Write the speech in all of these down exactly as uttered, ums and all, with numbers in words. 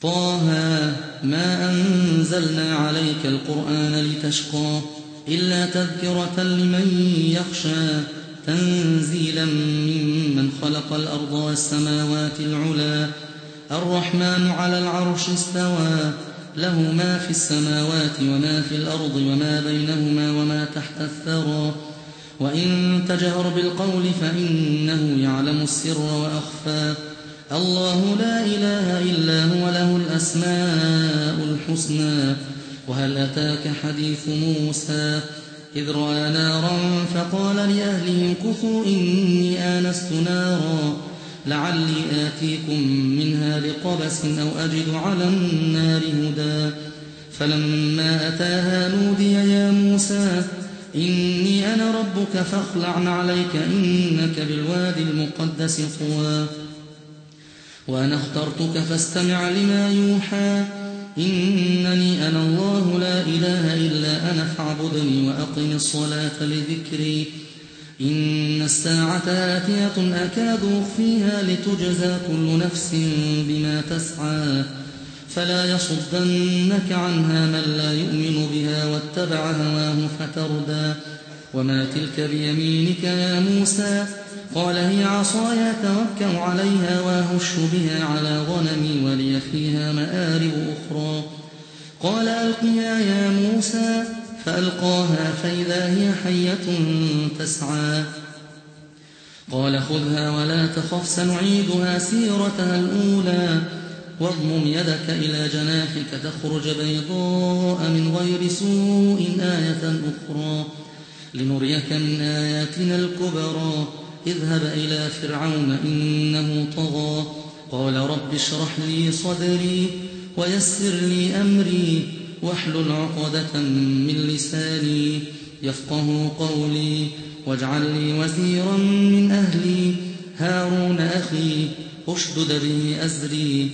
طه ما أنزلنا عليك القرآن لتشقى إلا تذكرة لمن يخشى تنزيلا ممن خلق الأرض والسماوات العلا الرحمن على العرش استوى له ما في السماوات وما في الأرض وما بينهما وما تحت الثرى وإن تجهر بالقول فإنه يعلم السر وأخفى الله لا إله إلا هو له الأسماء الحسنى وهل أتاك حديث موسى إذ رأى نارا فقال لأهلهم كثوا إني آنست نارا لعلي آتيكم منها بقبس أو أجد على النار هدى فلما أتاها نودي يا موسى إني أنا ربك فاخلع عليك إنك بالوادي المقدس طوى وأنا اخترتك فاستمع لما يوحى إنني أنا الله لا إله إلا أنا فاعبدني وأقم الصلاة لذكري إن الساعة آتية أكاد أخفيها لتجزى كل نفس بما تسعى فلا يصدنك عنها من لا يؤمن بها واتبع هواه فتردى وما تلك بيمينك يا موسى قال هي عصاي أتوكأ عليها وأهش بها على غنمي ولي فيها مآرب أخرى قال ألقها يا موسى فألقاها فإذا هي حية تسعى قال خذها ولا تخف سنعيدها سيرتها الأولى واضمم يدك إلى جناحك تخرج بيضاء من غير سوء آية أخرى لنريك من آياتنا الكبرى اذهب إلى فرعون إنه طغى قال رب اشرح لي صدري ويسر لي أمري واحلل عقدة من لساني يفقه قولي واجعل لي وزيرا من أهلي هارون أخي أشدد به أزري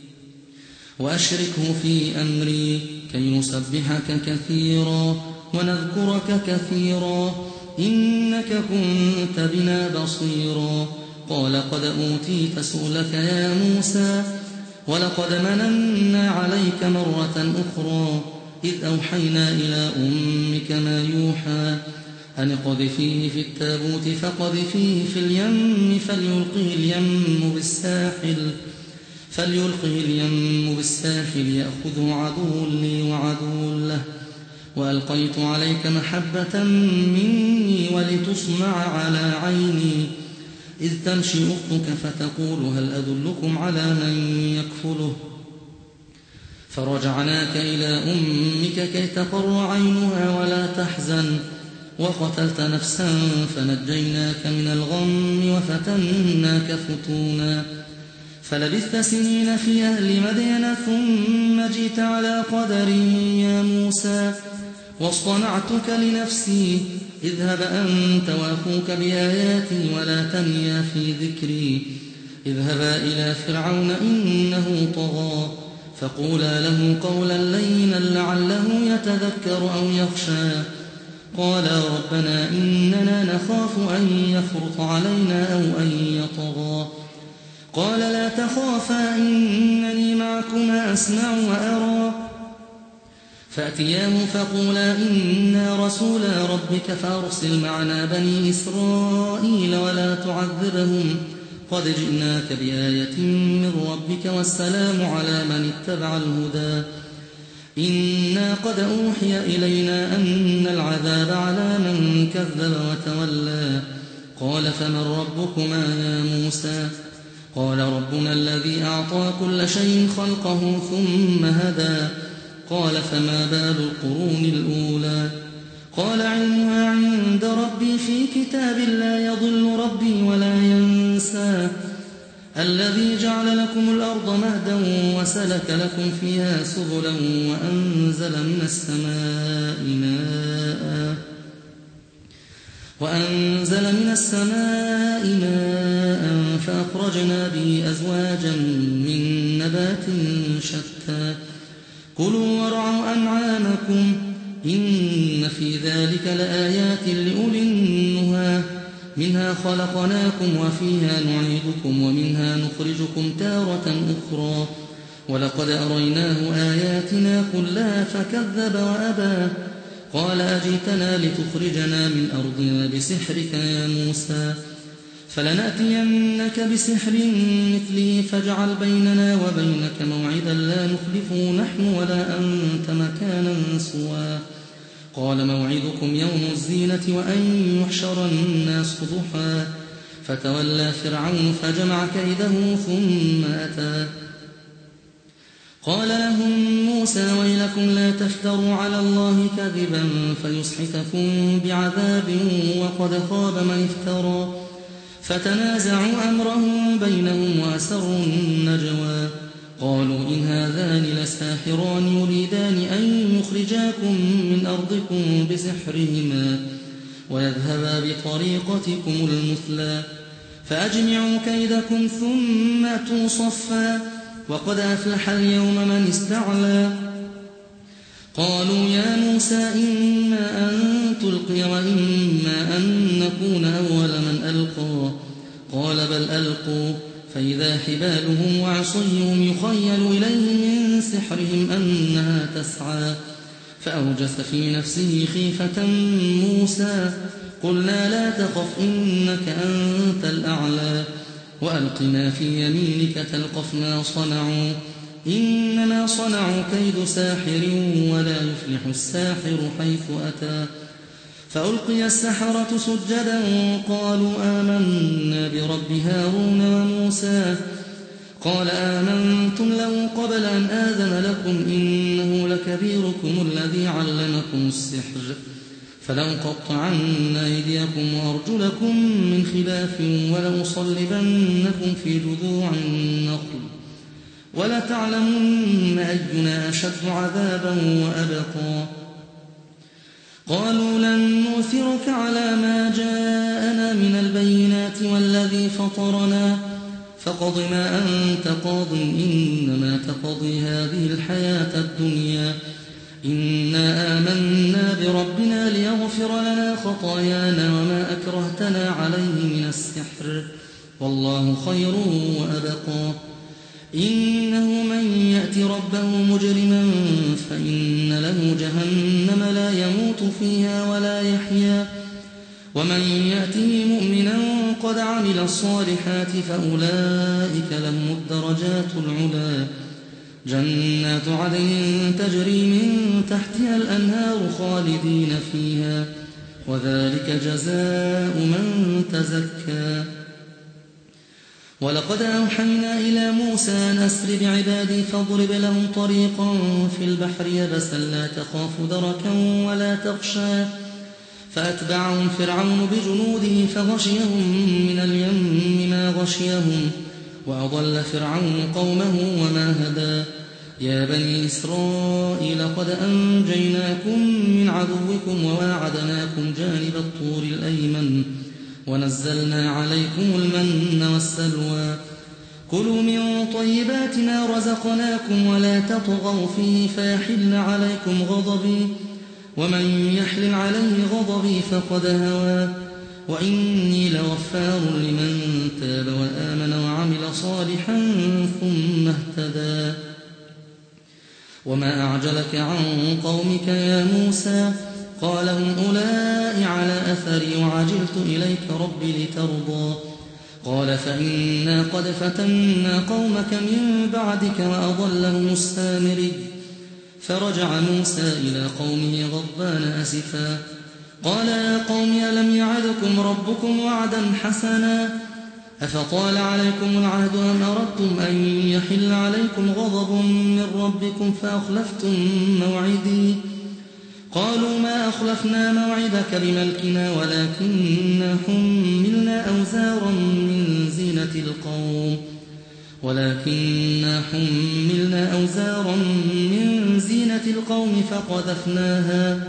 وأشركه في أمري كي نسبحك كثيرا ونذكرك كثيرا إنك كنت بنا بصيرا قال قد أوتيت سؤلك يا موسى ولقد مننا عليك مرة أخرى إذ أوحينا إلى أمك ما يوحى أن اقذفيه في التابوت فقذفيه في اليم فليلقه اليم بالساحل فليلقه اليم بالساحل يأخذه عدو لي وعدو له وألقيت عليك محبة مني ولتصنع على عيني إذ تمشي أختك فتقول هل أدلكم على من يكفله فرجعناك إلى أمك كي تقر عينها ولا تحزن وقتلت نفسا فنجيناك من الغم وفتناك فتونا فلبثت سنين في أهل مدين ثم جئت على قدر يا موسى واصطنعتك لنفسي اذهب أنت وأخوك بآياتي ولا تنيا في ذكري اذهبا إلى فرعون إنه طغى فقولا له قولا لينا لعله يتذكر أو يخشى قالا ربنا إننا نخاف أن يفرط علينا أو أن يطغى قال لا تخافا إنني معكما أسمع وأرى فأتياه فقولا إنا رسولا ربك فأرسل معنا بني إسرائيل ولا تعذبهم قد جئناك بآية من ربك والسلام على من اتبع الهدى إنا قد أوحي إلينا أن العذاب على من كذب وتولى قال فمن ربكما يا موسى قال ربنا الذي أعطى كل شيء خلقه ثم هدى قال فما بال القرون الأولى قال علمها عند ربي في كتاب لا يضل ربي ولا ينسى الذي جعل لكم الأرض مهدا وسلك لكم فيها سبلا وأنزل من السماء ماء وأنزل من السماء ماء فأخرجنا به أزواجا من نبات شتى كلوا وارعوا أنعامكم إن في ذلك لآيات لأولي النهى منها خلقناكم وفيها نعيدكم ومنها نخرجكم تارة أخرى ولقد أريناه آياتنا كلها فكذب وأبى قال أجئتنا لتخرجنا من أرضنا بسحرك يا موسى فلنأتينك بسحر مثله فاجعل بيننا وبينك موعدا لا نخلفه نحن ولا أنت مكانا سوى قال موعدكم يوم الزينة وأن يحشر الناس ضحى فتولى فرعون فجمع كيده ثم أتى قال لهم موسى ويلكم لا تفتروا على الله كذبا فيسحتكم بعذاب وقد خاب من افترى فتنازعوا أمرهم بينهم وأسروا النجوى قالوا إن هذان لساحران يريدان أن يخرجاكم من أرضكم بسحرهما ويذهبا بطريقتكم المثلى فأجمعوا كيدكم ثم أتوا صفا وقد أفلح اليوم من استعلى قالوا يا موسى إما أن تلقي وإما أن نكون أول من ألقى قال بل ألقوا فإذا حبالهم وعصيهم يخيل إليه من سحرهم أنها تسعى فأوجس في نفسه خيفة موسى قلنا لا تخف إنك أنت الأعلى وألق ما في يمينك تلقف ما صنعوا إنما صنعوا كيد ساحر ولا يفلح الساحر حيث أتى فألقي السحرة سجدا قالوا آمنا برب هارون وموسى قال آمنتم له قبل أن آذن لكم إنه لكبيركم الذي علمكم السحر فلنقطعن أيديكم وأرجلكم من خلاف ولأصلبنكم في جذوع النخل ولتعلمن أينا أشد عذابا وأبقى قالوا لن نؤثرك على ما جاءنا من البينات والذي فطرنا فاقض ما أنت قاض إنما تقضي هذه الحياة الدنيا إنا آمنا بربنا ليغفر لنا خطايانا وما أكرهتنا عليه من السحر والله خير وأبقى إنه من يأت ربه مجرما فإن له جهنم لا يموت فيها ولا يحيا ومن يأته مؤمنا قد عمل الصالحات فأولئك لهم الدرجات العلى جنات عدن تجري من تحتها الأنهار خالدين فيها وذلك جزاء من تزكى ولقد أوحينا إلى موسى أن أسر بعبادي فاضرب لهم طريقا في البحر يبسا لا تخاف دركا ولا تخشى فأتبعهم فرعون بجنوده فغشيهم من اليم ما غشيهم وأضل فرعون قومه وما هدى يا بني إسرائيل قد أنجيناكم من عدوكم وواعدناكم جانب الطور الأيمن ونزلنا عليكم المن والسلوى كلوا من طيبات ما رزقناكم ولا تطغوا فيه فيحل عليكم غضبي ومن يحلل عليه غضبي فقد هوى وإني لغفار لمن تاب وآمن وعمل صالحا ثم اهتدى وما أعجلك عن قومك يا موسى قال هم أولئك على أثري وعجلت إليك ربي لترضى قال فإنا قد فتنا قومك من بعدك وأضلهم السامري فرجع موسى إلى قومه غضبان أسفا قال يا قوم ألم يعدكم ربكم وعدا حسنا أفطال عليكم العهد أم أردتم أن يحل عليكم غضب من ربكم فأخلفتم موعدي قالوا ما أخلفنا موعدك بملكنا ولكننا حملنا أوزارا من زينة القوم ولكننا حملنا أوزارا من زينة القوم فقذفناها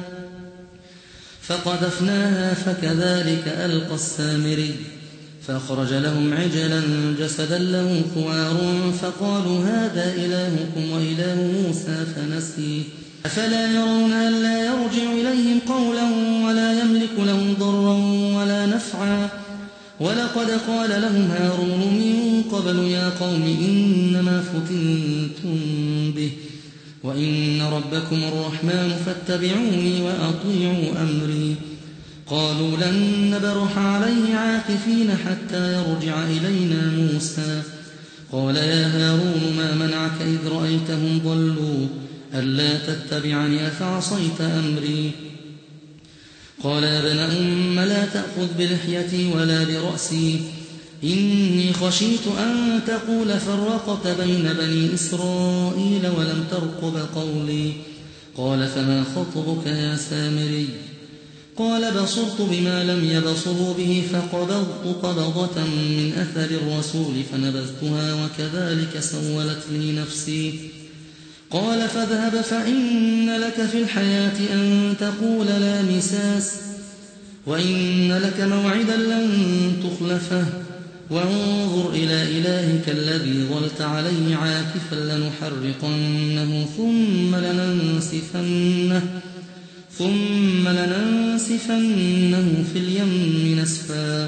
فقذفناها فكذلك ألقى السامري فأخرج لهم عجلا جسدا له خوار فقالوا هذا إلهكم وإله موسى فنسي أفلا يرون ألا يرجع إليهم قولا ولا يملك لهم ضرا ولا نفعا ولقد قال لهم هارون من قبل يا قوم إنما فتنتم به وإن ربكم الرحمن فاتبعوني وأطيعوا أمري. قالوا لن نبرح عليه عاكفين حتى يرجع إلينا موسى. قال يا هارون ما منعك إذ رأيتهم ضلوا ألا تتبعني أفعصيت أمري؟ قال يا ابن أم لا تأخذ بلحيتي ولا برأسي إني خشيت أن تقول فرقت بين بني إسرائيل ولم ترقب قولي. قال فما خطبك يا سامري؟ قال بصرت بما لم يبصروا به فقبضت قبضة من أثر الرسول فنبذتها وكذلك سولت لي نفسي. قال فاذهب فإن لك في الحياة أن تقول لا مساس وإن لك موعدا لن تخلفه وانظر إلى إلهك الذي ظلت عليه عاكفا لنحرقنه ثم لننسفنه ثم لننسفنه في اليم نسفا.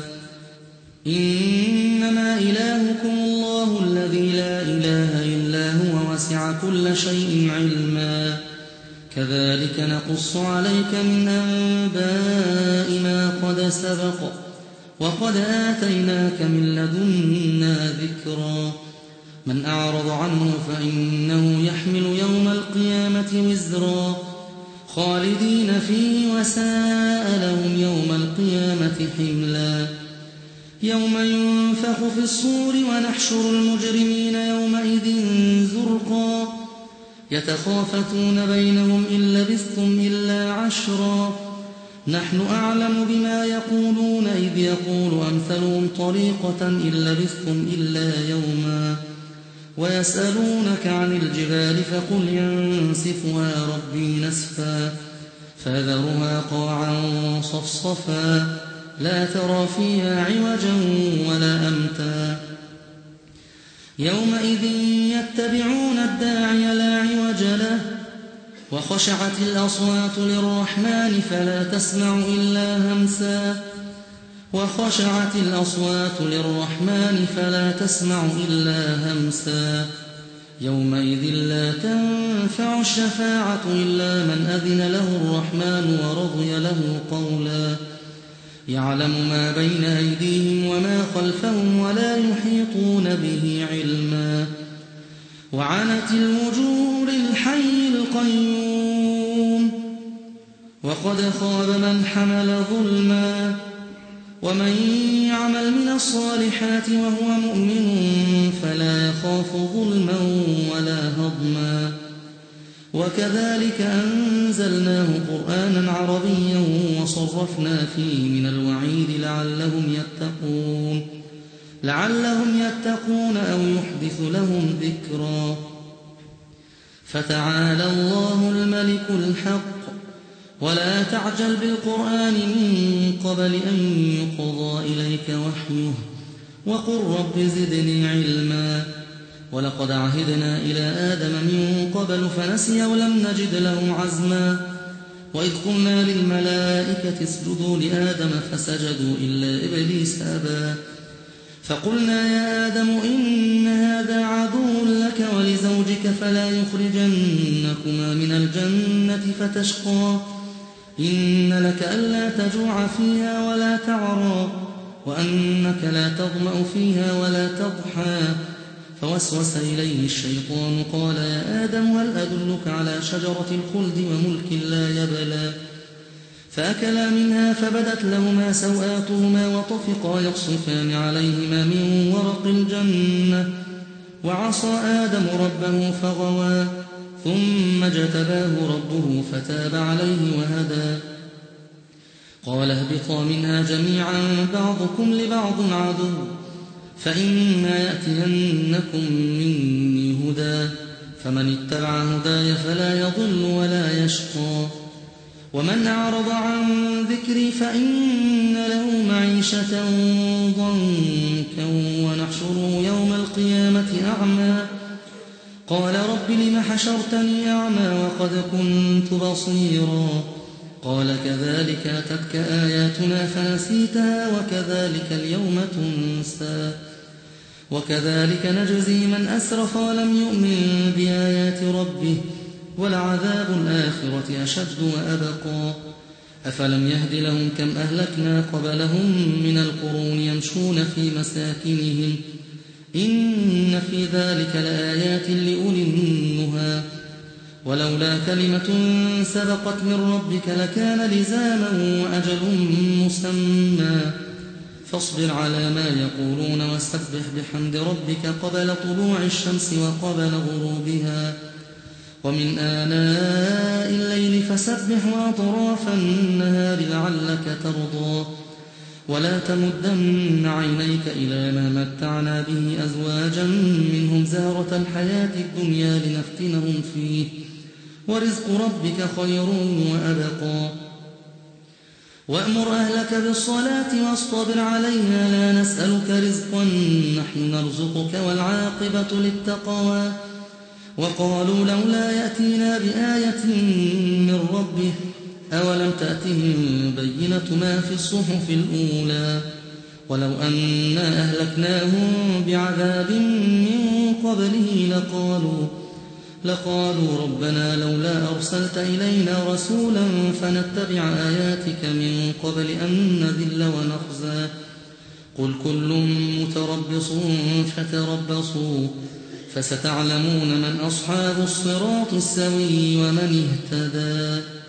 إنما إلهكم الله الذي لا إله إلا هو وسع كل شيء علما. كذلك نقص عليك من أنباء ما قد سبق وقد آتيناك من لدنا ذكرا. من أعرض عنه فإنه يحمل يوم القيامة وزرا خالدين فيه وساء لهم يوم القيامة حملا. يوم ينفخ في الصور ونحشر المجرمين يومئذ زرقا يتخافتون بينهم إن لبثتم إلا عشرا نحن أعلم بما يقولون إذ يقول أمثلهم طريقة إن لبثتم إلا يوما. ويسألونك عن الجبال فقل ينسفها ربي نسفا فذرها قاعا صفصفا لا ترى فيها عوجا ولا أمتا. يومئذ يتبعون الداعي لا عوج له وخشعت الأصوات للرحمن فلا تسمع إلا همسا وخشعت الأصوات للرحمن فلا تسمع إلا همسا. يومئذ لا تنفع الشفاعة إلا من أذن له الرحمن ورضي له قولا. يعلم ما بين أيديهم وما خلفهم ولا يحيطون به علما. وعنت الوجوه للحي القيوم وقد خاب من حمل ظلما. ومن يعمل من الصالحات وهو مؤمن فلا يخاف ظلما ولا هضما. وكذلك أنزلناه قرآنا عربيا وصرفنا فيه من الوعيد لعلهم يتقون لعلهم يتقون أو يحدث لهم ذكرا. فتعالى الله الملك الحق ولا تعجل بالقرآن من قبل أن يقضى إليك وحيه وقل رب زدني علما. ولقد عهدنا إلى آدم من قبل فنسي ولم نجد له عزما. وإذ قلنا للملائكة اسجدوا لآدم فسجدوا إلا إبليس أبى. فقلنا يا آدم إن هذا عدو لك ولزوجك فلا يخرجنكما من الجنة فتشقى. إن لك ألا تجوع فيها ولا تعرى وأنك لا تظمأ فيها ولا تضحى. فوسوس إليه الشيطان قال يا آدم هل أدلك على شجرة الخلد وملك لا يبلى. فأكلا منها فبدت لهما سوآتهما وطفقا يقصفان عليهما من ورق الجنة. وعصى آدم ربه فغوى ثم اجتباه ربه فتاب عليه وهدى. قال اهبطا منها جميعا بعضكم لبعض عدو فإما يأتينكم مني هدى فمن اتبع هداي فلا يضل ولا يشقى. ومن أعرض عن ذكري فإن له معيشة ضنكا ونحشره يوم القيامة أعمى. قال رب لم حشرتني أعمى وقد كنت بصيرا. قال كذلك أتتك آياتنا فنسيتها وكذلك اليوم تنسى. وكذلك نجزي من أسرف ولم يؤمن بآيات ربه ولعذاب الآخرة أشد وأبقى. أفلم يهد لهم كم أهلكنا قبلهم من القرون يمشون في مساكنهم إن في ذلك لآيات لأولي النهى. ولولا كلمة سبقت من ربك لكان لزاما وأجل مسمى. فاصبر على ما يقولون واستسبح بحمد ربك قبل طلوع الشمس وقبل غروبها ومن آناء الليل فسبح وأطراف النهار لعلك ترضى. ولا تمدن عينيك إلى ما متعنا به أزواجا منهم زهرة الحياة الدنيا لنفتنهم فيه ورزق ربك خير وأبقى. وأمر أهلك بالصلاة واصطبر عليها لا نسألك رزقا نحن نرزقك والعاقبة للتقوى. وقالوا لولا يأتينا بآية من ربه أولم تأتهم بينة ما في الصحف الأولى ولو أنا أهلكناهم بعذاب من قبله لقالوا لقالوا ربنا لولا أرسلت إلينا رسولا فنتبع آياتك من قبل أن نذل ونخزى. قل كل متربص فتربصوا فستعلمون من أصحاب الصراط السوي ومن اهتدى.